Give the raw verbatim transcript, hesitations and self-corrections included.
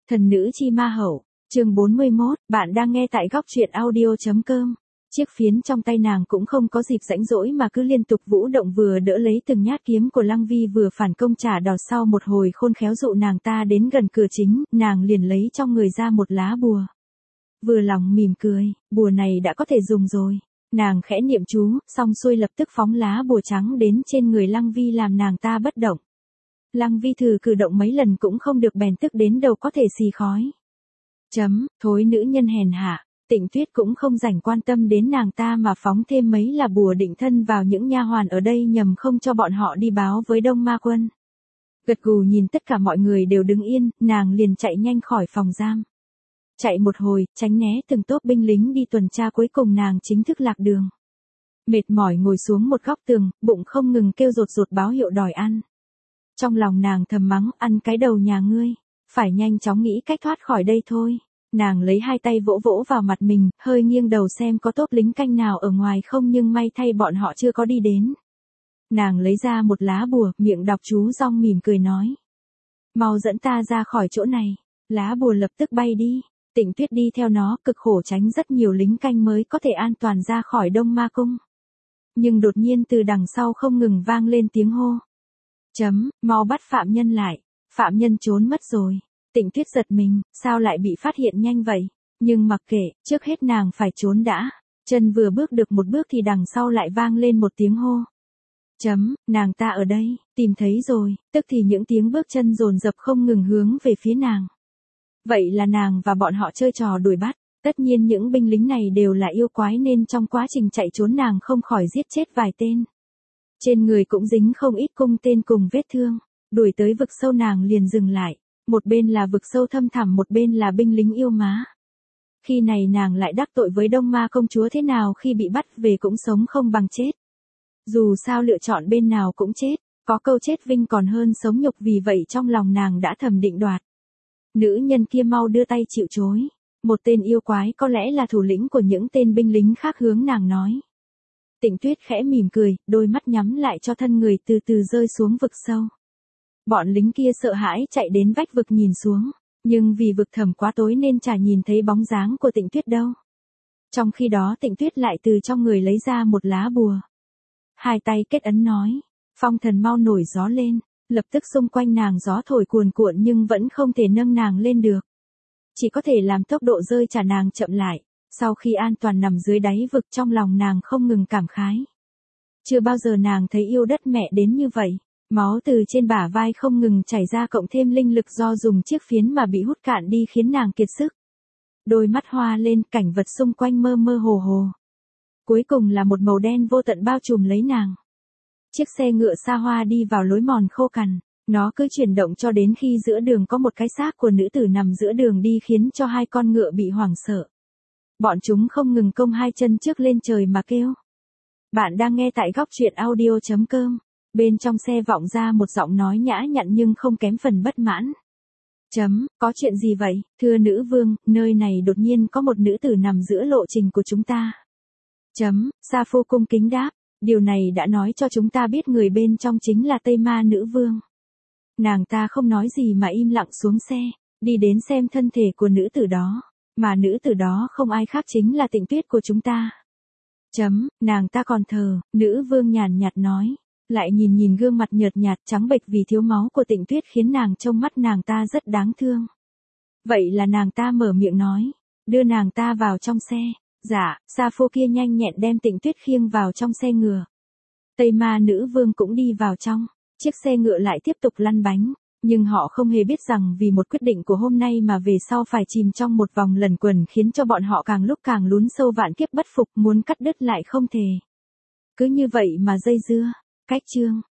Thần nữ chi ma hậu, chương bốn mươi mốt, bạn đang nghe tại góc truyện audio.com. Chiếc phiến trong tay nàng cũng không có dịp rãnh rỗi mà cứ liên tục vũ động, vừa đỡ lấy từng nhát kiếm của Lăng Vi vừa phản công trả đòn. Sau một hồi khôn khéo dụ nàng ta đến gần cửa chính, nàng liền lấy trong người ra một lá bùa. Vừa lòng mỉm cười, bùa này đã có thể dùng rồi. Nàng khẽ niệm chú, xong xuôi lập tức phóng lá bùa trắng đến trên người Lăng Vi làm nàng ta bất động. Lăng Vi thử cử động mấy lần cũng không được, bèn tức đến đầu có thể xì khói. Chấm, thối nữ nhân hèn hạ. Tịnh Tuyết cũng không rảnh quan tâm đến nàng ta mà phóng thêm mấy là bùa định thân vào những nha hoàn ở đây nhằm không cho bọn họ đi báo với Đông Ma Quân. Gật gù nhìn tất cả mọi người đều đứng yên, nàng liền chạy nhanh khỏi phòng giam. Chạy một hồi, tránh né từng tốp binh lính đi tuần tra, cuối cùng nàng chính thức lạc đường. Mệt mỏi ngồi xuống một góc tường, bụng không ngừng kêu rột rột báo hiệu đòi ăn. Trong lòng nàng thầm mắng, ăn cái đầu nhà ngươi, phải nhanh chóng nghĩ cách thoát khỏi đây thôi. Nàng lấy hai tay vỗ vỗ vào mặt mình, hơi nghiêng đầu xem có tốp lính canh nào ở ngoài không, nhưng may thay bọn họ chưa có đi đến. Nàng lấy ra một lá bùa, miệng đọc chú rong mỉm cười nói. Mau dẫn ta ra khỏi chỗ này. Lá bùa lập tức bay đi. Tịnh Tuyết đi theo nó, cực khổ tránh rất nhiều lính canh mới có thể an toàn ra khỏi Đông Ma Cung. Nhưng đột nhiên từ đằng sau không ngừng vang lên tiếng hô. Chấm, mau bắt phạm nhân lại. Phạm nhân trốn mất rồi. Tịnh Tuyết giật mình, sao lại bị phát hiện nhanh vậy? Nhưng mặc kệ, trước hết nàng phải trốn đã. Chân vừa bước được một bước thì đằng sau lại vang lên một tiếng hô. Chấm, nàng ta ở đây, tìm thấy rồi, tức thì những tiếng bước chân dồn dập không ngừng hướng về phía nàng. Vậy là nàng và bọn họ chơi trò đuổi bắt. Tất nhiên những binh lính này đều là yêu quái nên trong quá trình chạy trốn nàng không khỏi giết chết vài tên. Trên người cũng dính không ít cung tên cùng vết thương. Đuổi tới vực sâu nàng liền dừng lại. Một bên là vực sâu thâm thẳm, một bên là binh lính yêu má. Khi này nàng lại đắc tội với Đông Ma công chúa, thế nào khi bị bắt về cũng sống không bằng chết. Dù sao lựa chọn bên nào cũng chết, có câu chết vinh còn hơn sống nhục, vì vậy trong lòng nàng đã thầm định đoạt. Nữ nhân kia mau đưa tay chịu chối. Một tên yêu quái có lẽ là thủ lĩnh của những tên binh lính khác hướng nàng nói. Tịnh Tuyết khẽ mỉm cười, đôi mắt nhắm lại cho thân người từ từ rơi xuống vực sâu. Bọn lính kia sợ hãi chạy đến vách vực nhìn xuống, nhưng vì vực thẳm quá tối nên chả nhìn thấy bóng dáng của Tịnh Tuyết đâu. Trong khi đó Tịnh Tuyết lại từ trong người lấy ra một lá bùa. Hai tay kết ấn nói, phong thần mau nổi gió lên, lập tức xung quanh nàng gió thổi cuồn cuộn nhưng vẫn không thể nâng nàng lên được. Chỉ có thể làm tốc độ rơi trả nàng chậm lại. Sau khi an toàn nằm dưới đáy vực, trong lòng nàng không ngừng cảm khái. Chưa bao giờ nàng thấy yêu đất mẹ đến như vậy. Máu từ trên bả vai không ngừng chảy ra, cộng thêm linh lực do dùng chiếc phiến mà bị hút cạn đi khiến nàng kiệt sức. Đôi mắt hoa lên, cảnh vật xung quanh mơ mơ hồ hồ. Cuối cùng là một màu đen vô tận bao trùm lấy nàng. Chiếc xe ngựa xa hoa đi vào lối mòn khô cằn. Nó cứ chuyển động cho đến khi giữa đường có một cái xác của nữ tử nằm giữa đường đi, khiến cho hai con ngựa bị hoảng sợ. Bọn chúng không ngừng cong hai chân trước lên trời mà kêu. Bạn đang nghe tại góc truyện audio.com. Bên trong xe vọng ra một giọng nói nhã nhặn nhưng không kém phần bất mãn. Chấm, có chuyện gì vậy, thưa nữ vương, nơi này đột nhiên có một nữ tử nằm giữa lộ trình của chúng ta. Chấm, Sa Phu cung kính đáp, điều này đã nói cho chúng ta biết người bên trong chính là Tây Ma nữ vương. Nàng ta không nói gì mà im lặng xuống xe, đi đến xem thân thể của nữ tử đó, mà nữ tử đó không ai khác chính là Tịnh Tuyết của chúng ta. Chấm, nàng ta còn thờ, nữ vương nhàn nhạt nói. Lại nhìn nhìn gương mặt nhợt nhạt trắng bệch vì thiếu máu của Tịnh Tuyết khiến nàng trông mắt nàng ta rất đáng thương. Vậy là nàng ta mở miệng nói, đưa nàng ta vào trong xe. Dạ, Sa Phu kia nhanh nhẹn đem Tịnh Tuyết khiêng vào trong xe ngựa. Tây Ma nữ vương cũng đi vào trong, chiếc xe ngựa lại tiếp tục lăn bánh, nhưng họ không hề biết rằng vì một quyết định của hôm nay mà về sau phải chìm trong một vòng lẩn quẩn khiến cho bọn họ càng lúc càng lún sâu vạn kiếp bất phục, muốn cắt đứt lại không thể. Cứ như vậy mà dây dưa. Cách chương